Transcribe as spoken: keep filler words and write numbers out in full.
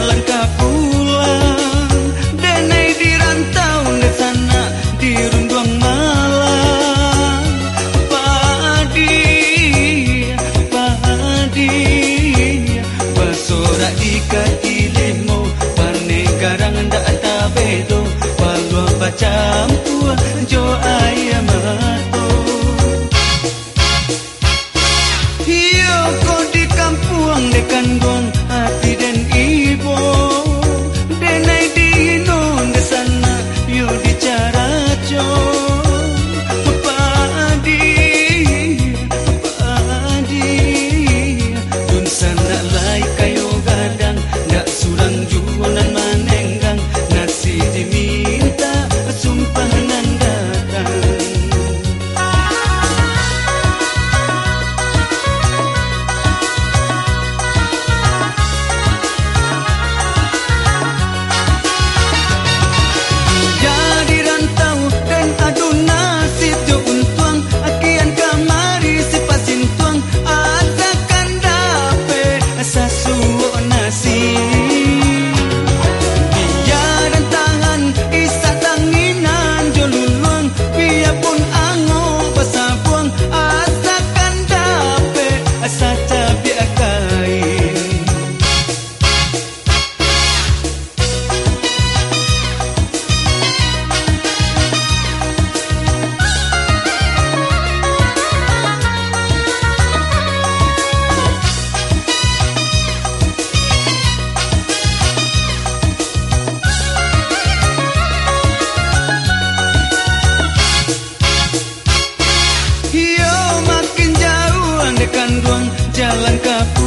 jalan ke pulang, denai di rantau di sana di runduang malang. Padi, padi, basorak di kaki lemo, pane garang ndak tabedo, walau bacam tua jo ayam mato. Hiyo ko di kampung de kandung hati dan ibu, denai di non de sana yo di caraco. Padi, padi, dun sana lai kayo gadang, ndak surang jualan manenggang, nasi diminta sumpahan datang. Jalan ke